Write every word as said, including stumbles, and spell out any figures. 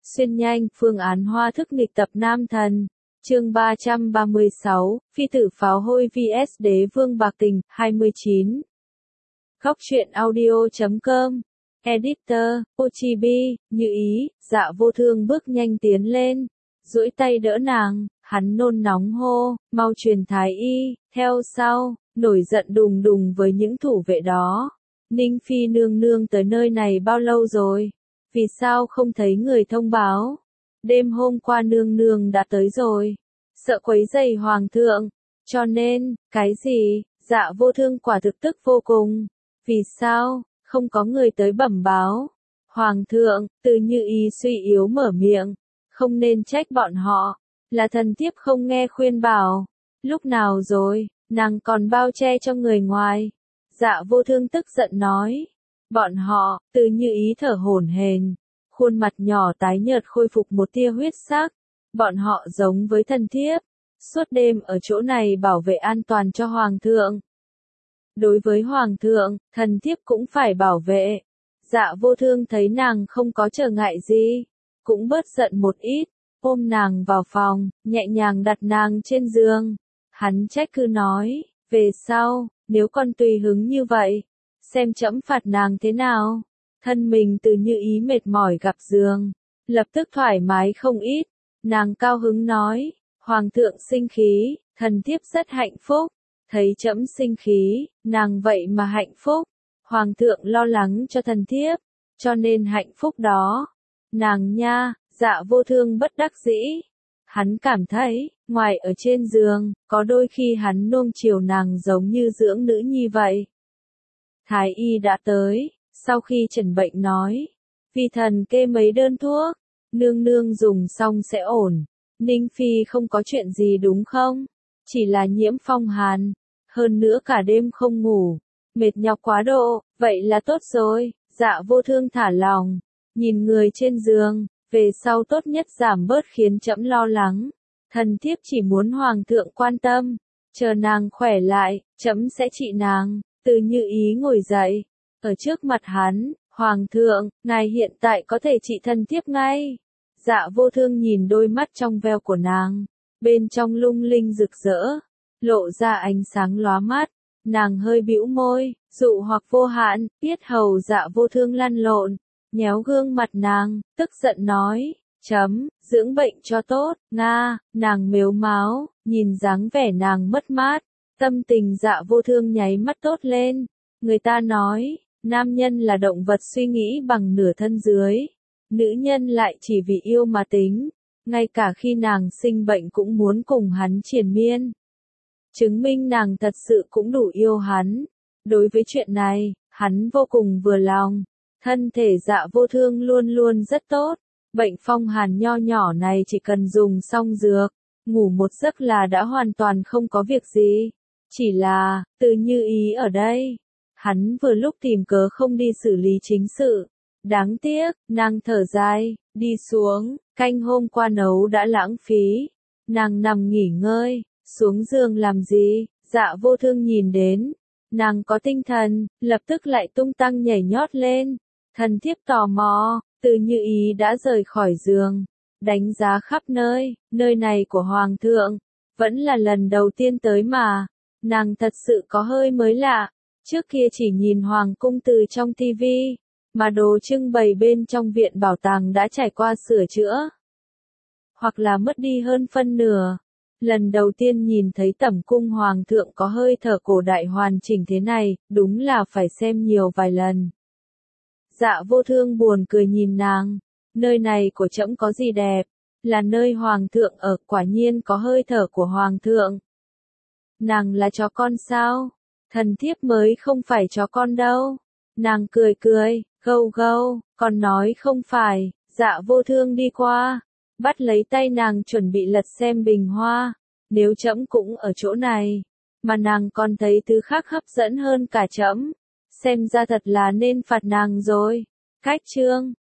Xuyên nhanh, phương án hoa thức nghịch tập nam thần. Chương ba trăm ba mươi sáu, Phi tử pháo hôi vs Đế vương bạc tình, hai mươi chín. Góc truyện audio chấm com. Editor, Ochibi, Như Ý, Dạ Vô Thương bước nhanh tiến lên, duỗi tay đỡ nàng, hắn nôn nóng hô, mau truyền thái y, theo sau, nổi giận đùng đùng với những thủ vệ đó. Ninh Phi nương nương tới nơi này bao lâu rồi? Vì sao không thấy người thông báo? Đêm hôm qua nương nương đã tới rồi. Sợ quấy rầy hoàng thượng. Cho nên, cái gì? Dạ Vô Thương quả thực tức vô cùng. Vì sao? Không có người tới bẩm báo. Hoàng thượng, Từ Như Ý suy yếu mở miệng. Không nên trách bọn họ. Là thần thiếp không nghe khuyên bảo. Lúc nào rồi, nàng còn bao che cho người ngoài. Dạ Vô Thương tức giận nói. Bọn họ, Từ Như Ý thở hổn hển, khuôn mặt nhỏ tái nhợt khôi phục một tia huyết sắc. Bọn họ giống với thần thiếp, suốt đêm ở chỗ này bảo vệ an toàn cho hoàng thượng. Đối với hoàng thượng, thần thiếp cũng phải bảo vệ. Dạ Vô Thương thấy nàng không có trở ngại gì, cũng bớt giận một ít, ôm nàng vào phòng, nhẹ nhàng đặt nàng trên giường. Hắn trách cứ nói, về sau, nếu con tùy hứng như vậy, xem trẫm phạt nàng thế nào. Thân mình Từ Như Ý mệt mỏi gặp giường, lập tức thoải mái không ít. Nàng cao hứng nói, hoàng thượng sinh khí, thần thiếp rất hạnh phúc. Thấy trẫm sinh khí, nàng vậy mà hạnh phúc. Hoàng thượng lo lắng cho thần thiếp, cho nên hạnh phúc đó. Nàng nha, Dạ Vô Thương bất đắc dĩ. Hắn cảm thấy, ngoài ở trên giường, có đôi khi hắn nuông chiều nàng giống như dưỡng nữ nhi vậy. Thái y đã tới, sau khi trần bệnh nói, vì thần kê mấy đơn thuốc, nương nương dùng xong sẽ ổn. Ninh Phi không có chuyện gì đúng không? Chỉ là nhiễm phong hàn, hơn nữa cả đêm không ngủ, mệt nhọc quá độ, vậy là tốt rồi. Dạ Vô Thương thả lòng, nhìn người trên giường, về sau tốt nhất giảm bớt khiến trẫm lo lắng. Thần thiếp chỉ muốn hoàng thượng quan tâm, chờ nàng khỏe lại, trẫm sẽ trị nàng. Từ Như Ý ngồi dậy, ở trước mặt hắn, hoàng thượng, ngài hiện tại có thể trị thần thiếp ngay. Dạ Vô Thương nhìn đôi mắt trong veo của nàng, bên trong lung linh rực rỡ, lộ ra ánh sáng lóa mắt. Nàng hơi bĩu môi, dụ hoặc vô hạn, biết hầu Dạ Vô Thương lăn lộn, nhéo gương mặt nàng, tức giận nói, chấm, dưỡng bệnh cho tốt, nga. Nàng mếu máo, nhìn dáng vẻ nàng mất mát, tâm tình Dạ Vô Thương nháy mắt tốt lên. Người ta nói, nam nhân là động vật suy nghĩ bằng nửa thân dưới, nữ nhân lại chỉ vì yêu mà tính. Ngay cả khi nàng sinh bệnh cũng muốn cùng hắn triền miên, chứng minh nàng thật sự cũng đủ yêu hắn. Đối với chuyện này, hắn vô cùng vừa lòng. Thân thể Dạ Vô Thương luôn luôn rất tốt. Bệnh phong hàn nho nhỏ này chỉ cần dùng xong dược, ngủ một giấc là đã hoàn toàn không có việc gì. Chỉ là, Từ Như Ý ở đây, hắn vừa lúc tìm cớ không đi xử lý chính sự. Đáng tiếc, nàng thở dài, đi xuống, canh hôm qua nấu đã lãng phí. Nàng nằm nghỉ ngơi, xuống giường làm gì? Dạ Vô Thương nhìn đến, nàng có tinh thần, lập tức lại tung tăng nhảy nhót lên. Thần thiếp tò mò, Từ Như Ý đã rời khỏi giường, đánh giá khắp nơi, nơi này của hoàng thượng, vẫn là lần đầu tiên tới mà. Nàng thật sự có hơi mới lạ, trước kia chỉ nhìn hoàng cung từ trong tivi, mà đồ trưng bày bên trong viện bảo tàng đã trải qua sửa chữa, hoặc là mất đi hơn phân nửa. Lần đầu tiên nhìn thấy tẩm cung hoàng thượng có hơi thở cổ đại hoàn chỉnh thế này, đúng là phải xem nhiều vài lần. Dạ Vô Thương buồn cười nhìn nàng, nơi này của trẫm có gì đẹp, là nơi hoàng thượng ở, quả nhiên có hơi thở của hoàng thượng. Nàng là chó con sao? Thần thiếp mới không phải chó con đâu. Nàng cười cười, gâu gâu, còn nói không phải. Dạ Vô Thương đi qua, bắt lấy tay nàng chuẩn bị lật xem bình hoa. Nếu trẫm cũng ở chỗ này, mà nàng còn thấy thứ khác hấp dẫn hơn cả trẫm, xem ra thật là nên phạt nàng rồi. Cách chương